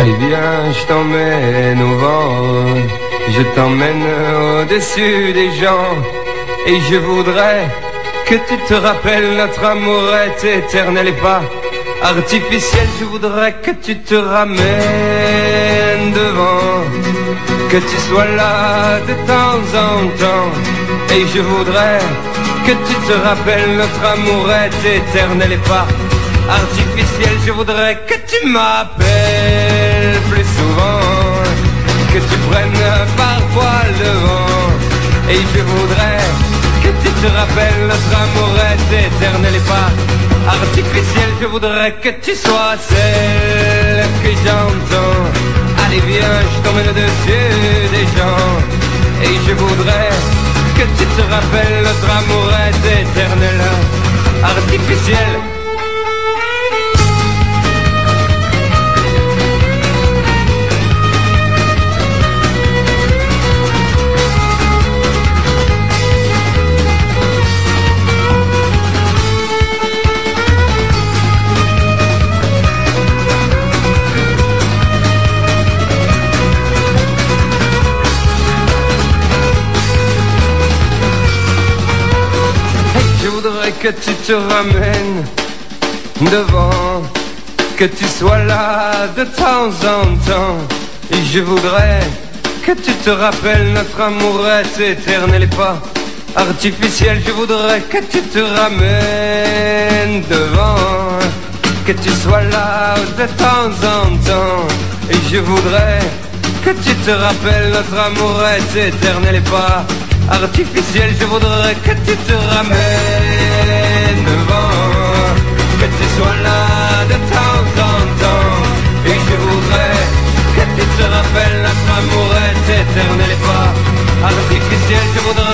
Allez viens, je t'emmène au vent, je t'emmène au-dessus des gens, et je voudrais que tu te rappelles notre amour est éternel et pas artificiel. Je voudrais que tu te ramènes devant, que tu sois là de temps en temps, et je voudrais que tu te rappelles notre amour est éternel et pas artificiel. Je voudrais que tu m'appelles plus souvent, que tu prennes parfois le vent, et je voudrais que tu te rappelles notre amour est éternel et pas artificiel. Je voudrais que tu sois celle que j'entends. Allez viens, je t'emmène au-dessus des gens, et je voudrais que tu te rappelles notre amour est éternel, artificiel. Que tu te ramènes devant, que tu sois là de temps en temps, et je voudrais que tu te rappelles notre amour est éternel et pas artificiel. Je voudrais que tu te ramènes devant, que tu sois là de temps en temps, et je voudrais que tu te rappelles notre amour est éternel et pas artificiel. Je voudrais que tu te ramènes devant, que tu sois là de temps en temps, et je voudrais que tu te rappelles notre amour est éternel et pas artificiel. Je voudrais